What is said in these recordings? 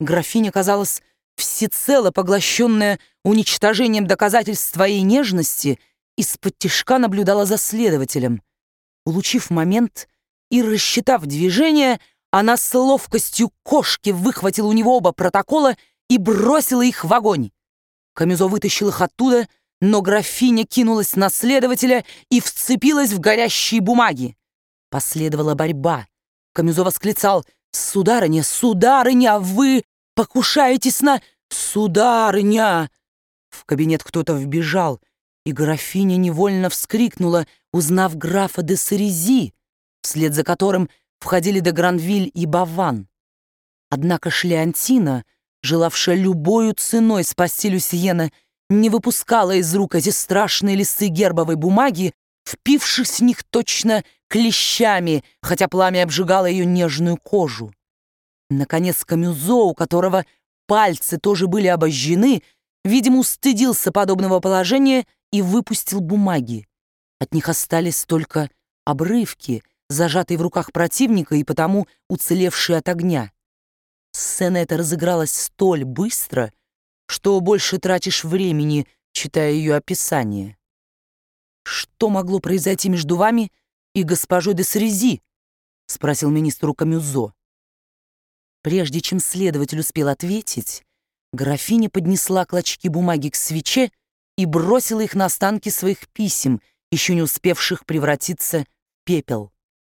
Графиня, казалось, всецело поглощенная уничтожением доказательств своей нежности, из-под-тишка наблюдала за следователем. Улучив момент и рассчитав движение, она с ловкостью кошки выхватила у него оба протокола и бросила их в огонь. Камюзо вытащил их оттуда, но графиня кинулась на следователя и вцепилась в горящие бумаги. Последовала борьба. Камюзо восклицал: «Сударыня, сударыня, вы покушаетесь на... Сударыня!» В кабинет кто-то вбежал, и графиня невольно вскрикнула, узнав графа де Сарези, вслед за которым входили де Гранвиль и Баван. Однако Шлеонтина, желавшая любою ценой спасти Люсьена, не выпускала из рук эти страшные листы гербовой бумаги, впившись в них точно клещами, хотя пламя обжигало ее нежную кожу. Наконец Камюзо, у которого пальцы тоже были обожжены, видимо, устыдился подобного положения и выпустил бумаги. От них остались только обрывки, зажатые в руках противника и потому уцелевшие от огня. Сцена эта разыгралась столь быстро, что больше тратишь времени, читая ее описание. «Что могло произойти между вами и госпожой де Сарези?» — спросил министру Камюзо. Прежде чем следователь успел ответить, графиня поднесла клочки бумаги к свече и бросила их на останки своих писем, еще не успевших превратиться в пепел.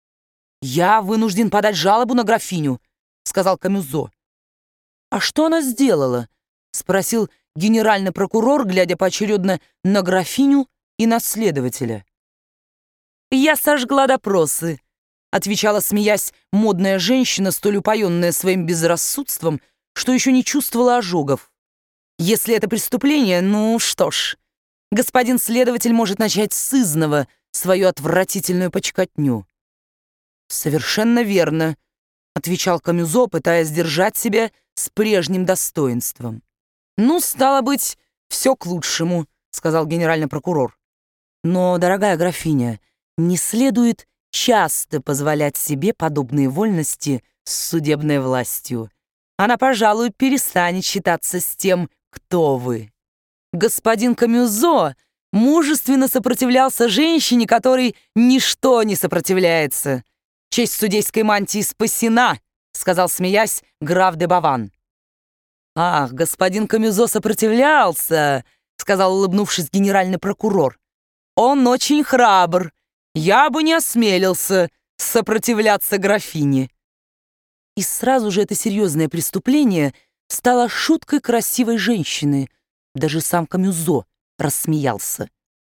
«Я вынужден подать жалобу на графиню», — сказал Камюзо. «А что она сделала?» — спросил генеральный прокурор, глядя поочередно на графиню и на следователя. «Я сожгла допросы», — отвечала, смеясь, модная женщина, столь упоенная своим безрассудством, что еще не чувствовала ожогов. «Если это преступление, ну что ж, господин следователь может начать сызнова свою отвратительную почкотню». «Совершенно верно», — отвечал Камюзо, пытаясь держать себя с прежним достоинством. «Ну, стало быть, все к лучшему», — сказал генеральный прокурор. «Но, дорогая графиня, не следует часто позволять себе подобные вольности с судебной властью. Она, пожалуй, перестанет считаться с тем, кто вы. Господин Камюзо мужественно сопротивлялся женщине, которой ничто не сопротивляется. Честь судейской мантии спасена», — сказал, смеясь, граф де Баван. «Ах, господин Камюзо сопротивлялся», — сказал, улыбнувшись, генеральный прокурор. «Он очень храбр. Я бы не осмелился сопротивляться графине». И сразу же это серьезное преступление стало шуткой красивой женщины. Даже сам Камюзо рассмеялся.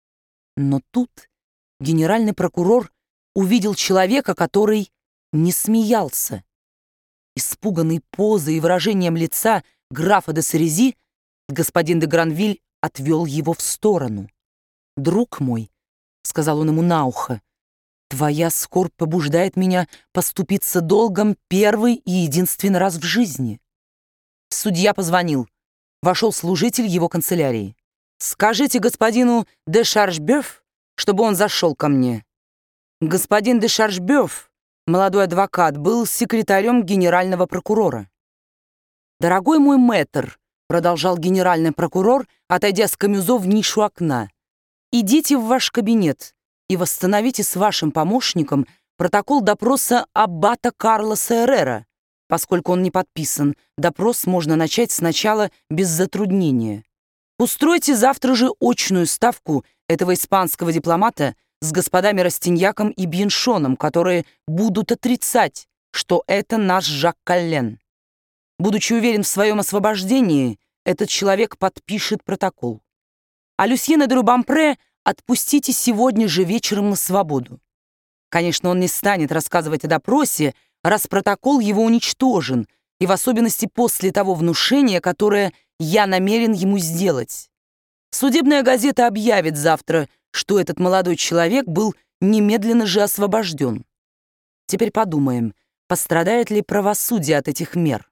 Но тут генеральный прокурор увидел человека, который не смеялся. Испуганный позой и выражением лица графа де Сарези, господин де Гранвиль отвел его в сторону. «Друг мой», — сказал он ему на ухо, — «твоя скорбь побуждает меня поступиться долгом первый и единственный раз в жизни». Судья позвонил. Вошел служитель его канцелярии. «Скажите господину де Шаржбёв, чтобы он зашел ко мне». Господин де Шаржбёв, молодой адвокат, был секретарем генерального прокурора. «Дорогой мой мэтр», — продолжал генеральный прокурор, отойдя с Камюзо в нишу окна, «идите в ваш кабинет и восстановите с вашим помощником протокол допроса аббата Карлоса Эррера. Поскольку он не подписан, допрос можно начать сначала без затруднения. Устройте завтра же очную ставку этого испанского дипломата с господами Растиньяком и Бьеншоном, которые будут отрицать, что это наш Жак Коллен. Будучи уверен в своем освобождении, этот человек подпишет протокол. А Люсьена де Рубампре отпустите сегодня же вечером на свободу. Конечно, он не станет рассказывать о допросе, раз протокол его уничтожен, и в особенности после того внушения, которое я намерен ему сделать. Судебная газета объявит завтра, что этот молодой человек был немедленно же освобожден. Теперь подумаем, пострадает ли правосудие от этих мер.